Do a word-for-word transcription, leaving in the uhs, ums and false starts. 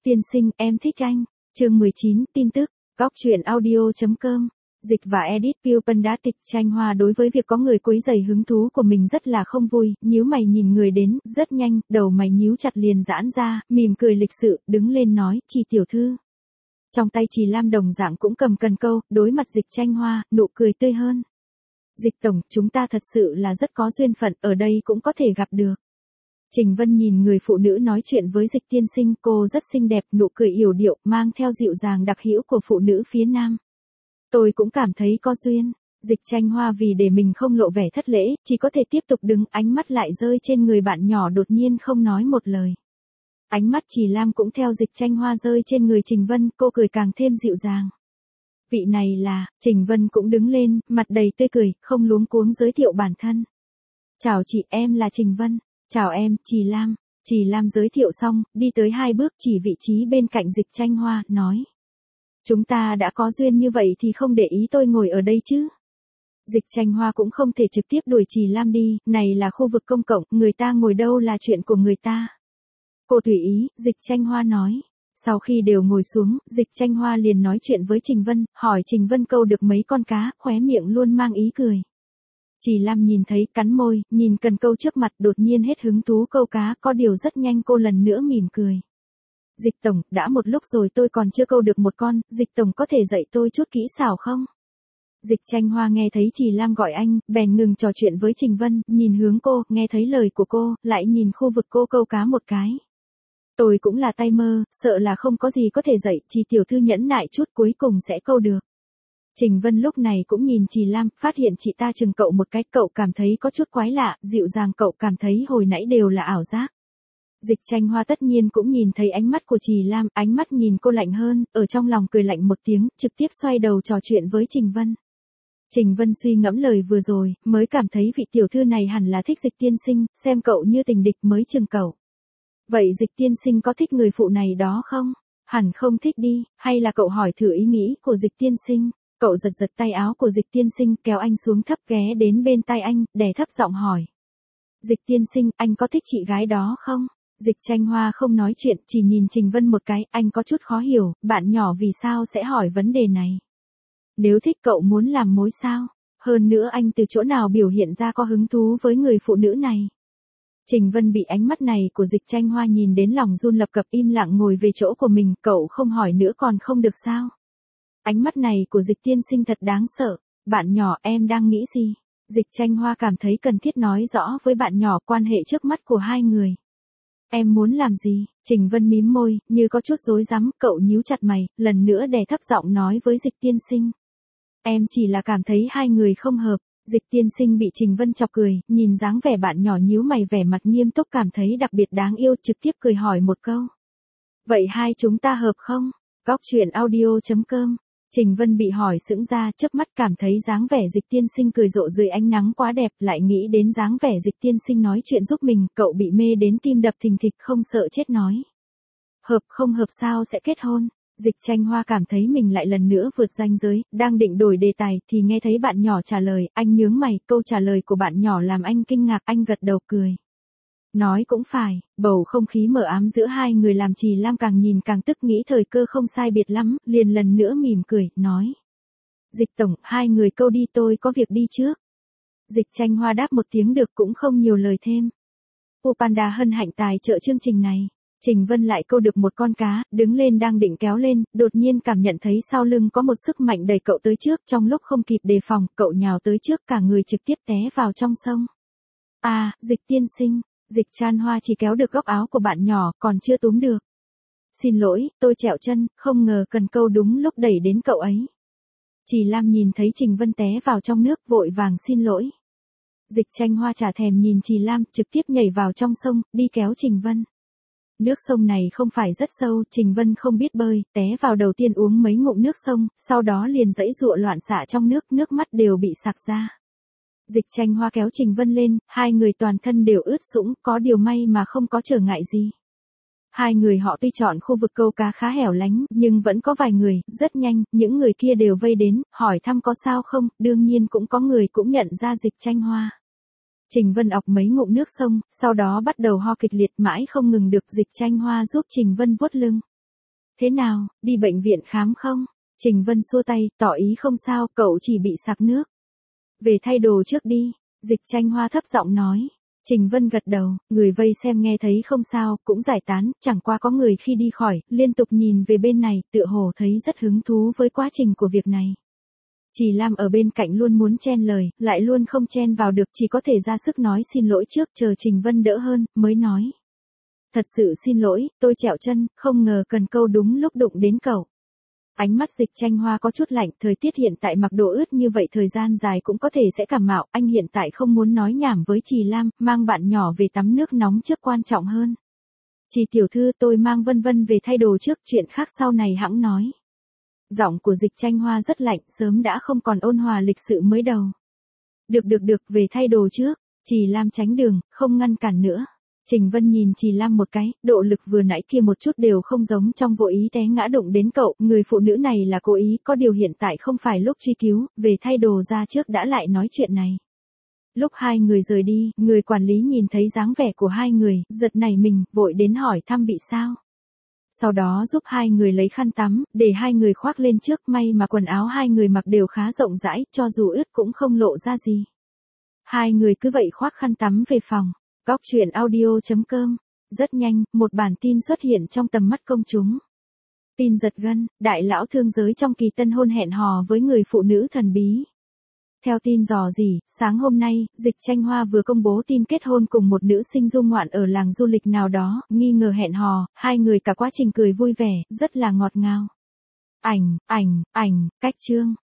Tiên sinh, em thích anh. Chương mười chín, tin tức. Góc truyện audio.com. Dịch và edit Piu Pandastic. Tranh Hoa đối với việc có người quấy rầy hứng thú của mình rất là không vui, nhíu mày nhìn người đến, rất nhanh, đầu mày nhíu chặt liền giãn ra, mỉm cười lịch sự, đứng lên nói, Trì tiểu thư. Trong tay Trì Lam đồng dạng cũng cầm cần câu, đối mặt Dịch Tranh Hoa, nụ cười tươi hơn. Dịch tổng, chúng ta thật sự là rất có duyên phận, ở đây cũng có thể gặp được. Trình Vân nhìn người phụ nữ nói chuyện với Dịch tiên sinh, cô rất xinh đẹp, nụ cười yểu điệu, mang theo dịu dàng đặc hữu của phụ nữ phía Nam. Tôi cũng cảm thấy có duyên. Dịch Tranh Hoa vì để mình không lộ vẻ thất lễ, chỉ có thể tiếp tục đứng, ánh mắt lại rơi trên người bạn nhỏ đột nhiên không nói một lời. Ánh mắt Trì Lam cũng theo Dịch Tranh Hoa rơi trên người Trình Vân, cô cười càng thêm dịu dàng. Vị này là, Trình Vân cũng đứng lên, mặt đầy tươi cười, không luống cuống giới thiệu bản thân. Chào chị, em là Trình Vân. Chào em, Trì Lam. Trì Lam giới thiệu xong, đi tới hai bước chỉ vị trí bên cạnh Dịch Tranh Hoa, nói. Chúng ta đã có duyên như vậy thì không để ý tôi ngồi ở đây chứ. Dịch Tranh Hoa cũng không thể trực tiếp đuổi Trì Lam đi, này là khu vực công cộng, người ta ngồi đâu là chuyện của người ta. Cô tùy ý, Dịch Tranh Hoa nói. Sau khi đều ngồi xuống, Dịch Tranh Hoa liền nói chuyện với Trình Vân, hỏi Trình Vân câu được mấy con cá, khóe miệng luôn mang ý cười. Trì Lam nhìn thấy, cắn môi, nhìn cần câu trước mặt, đột nhiên hết hứng thú câu cá, có điều rất nhanh cô lần nữa mỉm cười. Dịch tổng, đã một lúc rồi tôi còn chưa câu được một con, Dịch tổng có thể dạy tôi chút kỹ xảo không? Dịch Tranh Hoa nghe thấy Trì Lam gọi anh, bèn ngừng trò chuyện với Trình Vân, nhìn hướng cô, nghe thấy lời của cô, lại nhìn khu vực cô câu cá một cái. Tôi cũng là tay mơ, sợ là không có gì có thể dạy, Trì tiểu thư nhẫn nại chút cuối cùng sẽ câu được. Trình Vân lúc này cũng nhìn Trì Lam, phát hiện chị ta chừng cậu một cái, cậu cảm thấy có chút quái lạ, dịu dàng, cậu cảm thấy hồi nãy đều là ảo giác. Dịch Tranh Hoa tất nhiên cũng nhìn thấy ánh mắt của Trì Lam, ánh mắt nhìn cô lạnh hơn, ở trong lòng cười lạnh một tiếng, trực tiếp xoay đầu trò chuyện với Trình Vân. Trình Vân suy ngẫm lời vừa rồi, mới cảm thấy vị tiểu thư này hẳn là thích Dịch tiên sinh, xem cậu như tình địch mới chừng cậu. Vậy Dịch tiên sinh có thích người phụ này đó không? Hẳn không thích đi, hay là cậu hỏi thử ý nghĩ của Dịch tiên sinh? Cậu giật giật tay áo của Dịch tiên sinh, kéo anh xuống thấp, ghé đến bên tai anh, đè thấp giọng hỏi. Dịch tiên sinh, anh có thích chị gái đó không? Dịch Tranh Hoa không nói chuyện, chỉ nhìn Trình Vân một cái, anh có chút khó hiểu, bạn nhỏ vì sao sẽ hỏi vấn đề này. Nếu thích cậu muốn làm mối sao? Hơn nữa anh từ chỗ nào biểu hiện ra có hứng thú với người phụ nữ này? Trình Vân bị ánh mắt này của Dịch Tranh Hoa nhìn đến lòng run lập cập, im lặng ngồi về chỗ của mình, cậu không hỏi nữa còn không được sao? Ánh mắt này của Dịch tiên sinh thật đáng sợ. Bạn nhỏ, em đang nghĩ gì? Dịch Tranh Hoa cảm thấy cần thiết nói rõ với bạn nhỏ quan hệ trước mắt của hai người. Em muốn làm gì? Trình Vân mím môi, như có chút rối rắm, cậu nhíu chặt mày, lần nữa đè thấp giọng nói với Dịch tiên sinh. Em chỉ là cảm thấy hai người không hợp. Dịch tiên sinh bị Trình Vân chọc cười, nhìn dáng vẻ bạn nhỏ nhíu mày vẻ mặt nghiêm túc cảm thấy đặc biệt đáng yêu, trực tiếp cười hỏi một câu. Vậy hai chúng ta hợp không? Góc truyện audio.com. Trình Vân bị hỏi sững ra, chớp mắt cảm thấy dáng vẻ Dịch tiên sinh cười rộ dưới ánh nắng quá đẹp, lại nghĩ đến dáng vẻ Dịch tiên sinh nói chuyện giúp mình, cậu bị mê đến tim đập thình thịch không sợ chết nói. Hợp không hợp sao sẽ kết hôn? Dịch Tranh Hoa cảm thấy mình lại lần nữa vượt ranh giới, đang định đổi đề tài thì nghe thấy bạn nhỏ trả lời, anh nhướng mày, câu trả lời của bạn nhỏ làm anh kinh ngạc, anh gật đầu cười. Nói cũng phải, bầu không khí mờ ám giữa hai người làm Trì Lam càng nhìn càng tức, nghĩ thời cơ không sai biệt lắm, liền lần nữa mỉm cười, nói. Dịch tổng, hai người câu đi, tôi có việc đi trước. Dịch Tranh Hoa đáp một tiếng được cũng không nhiều lời thêm. Pu Panda hân hạnh tài trợ chương trình này. Trình Vân lại câu được một con cá, đứng lên đang định kéo lên, đột nhiên cảm nhận thấy sau lưng có một sức mạnh đẩy cậu tới trước, trong lúc không kịp đề phòng, cậu nhào tới trước, cả người trực tiếp té vào trong sông. À, Dịch tiên sinh. Dịch Tranh Hoa chỉ kéo được góc áo của bạn nhỏ, còn chưa túm được. Xin lỗi, tôi trẹo chân, không ngờ cần câu đúng lúc đẩy đến cậu ấy. Trì Lam nhìn thấy Trình Vân té vào trong nước, vội vàng xin lỗi. Dịch Tranh Hoa chả thèm nhìn Trì Lam, trực tiếp nhảy vào trong sông, đi kéo Trình Vân. Nước sông này không phải rất sâu, Trình Vân không biết bơi, té vào đầu tiên uống mấy ngụm nước sông, sau đó liền giãy giụa loạn xạ trong nước, nước mắt đều bị sặc ra. Dịch Tranh Hoa kéo Trình Vân lên, hai người toàn thân đều ướt sũng, có điều may mà không có trở ngại gì. Hai người họ tuy chọn khu vực câu cá khá hẻo lánh, nhưng vẫn có vài người, rất nhanh, những người kia đều vây đến, hỏi thăm có sao không, đương nhiên cũng có người cũng nhận ra Dịch Tranh Hoa. Trình Vân ọc mấy ngụm nước sông, sau đó bắt đầu ho kịch liệt mãi không ngừng được. Dịch Tranh Hoa giúp Trình Vân vuốt lưng. Thế nào, đi bệnh viện khám không? Trình Vân xua tay, tỏ ý không sao, cậu chỉ bị sặc nước. Về thay đồ trước đi, Dịch Tranh Hoa thấp giọng nói. Trình Vân gật đầu, người vây xem nghe thấy không sao, cũng giải tán, chẳng qua có người khi đi khỏi, liên tục nhìn về bên này, tựa hồ thấy rất hứng thú với quá trình của việc này. Chỉ Lam ở bên cạnh luôn muốn chen lời, lại luôn không chen vào được, chỉ có thể ra sức nói xin lỗi trước, chờ Trình Vân đỡ hơn, mới nói. Thật sự xin lỗi, tôi trẹo chân, không ngờ cần câu đúng lúc đụng đến cậu. Ánh mắt Dịch Tranh Hoa có chút lạnh, thời tiết hiện tại mặc đồ ướt như vậy thời gian dài cũng có thể sẽ cảm mạo, anh hiện tại không muốn nói nhảm với Trì Lam, mang bạn nhỏ về tắm nước nóng trước quan trọng hơn. Trì tiểu thư, tôi mang Vân Vân về thay đồ trước, chuyện khác sau này hẵng nói. Giọng của Dịch Tranh Hoa rất lạnh, sớm đã không còn ôn hòa lịch sự mới đầu. Được được được, về thay đồ trước, Trì Lam tránh đường, không ngăn cản nữa. Trình Vân nhìn Trì Lam một cái, độ lực vừa nãy kia một chút đều không giống trong vô ý té ngã đụng đến cậu, người phụ nữ này là cố ý, có điều hiện tại không phải lúc truy cứu, về thay đồ ra trước đã lại nói chuyện này. Lúc hai người rời đi, người quản lý nhìn thấy dáng vẻ của hai người, giật nảy mình, vội đến hỏi thăm bị sao. Sau đó giúp hai người lấy khăn tắm, để hai người khoác lên trước, may mà quần áo hai người mặc đều khá rộng rãi, cho dù ướt cũng không lộ ra gì. Hai người cứ vậy khoác khăn tắm về phòng. Góc truyện audio chấm com. Rất nhanh, một bản tin xuất hiện trong tầm mắt công chúng. Tin giật gân, đại lão thương giới trong kỳ tân hôn hẹn hò với người phụ nữ thần bí. Theo tin dò dỉ, sáng hôm nay, Dịch Tranh Hoa vừa công bố tin kết hôn cùng một nữ sinh du ngoạn ở làng du lịch nào đó, nghi ngờ hẹn hò, hai người cả quá trình cười vui vẻ, rất là ngọt ngào. Ảnh, ảnh, ảnh, cách chương.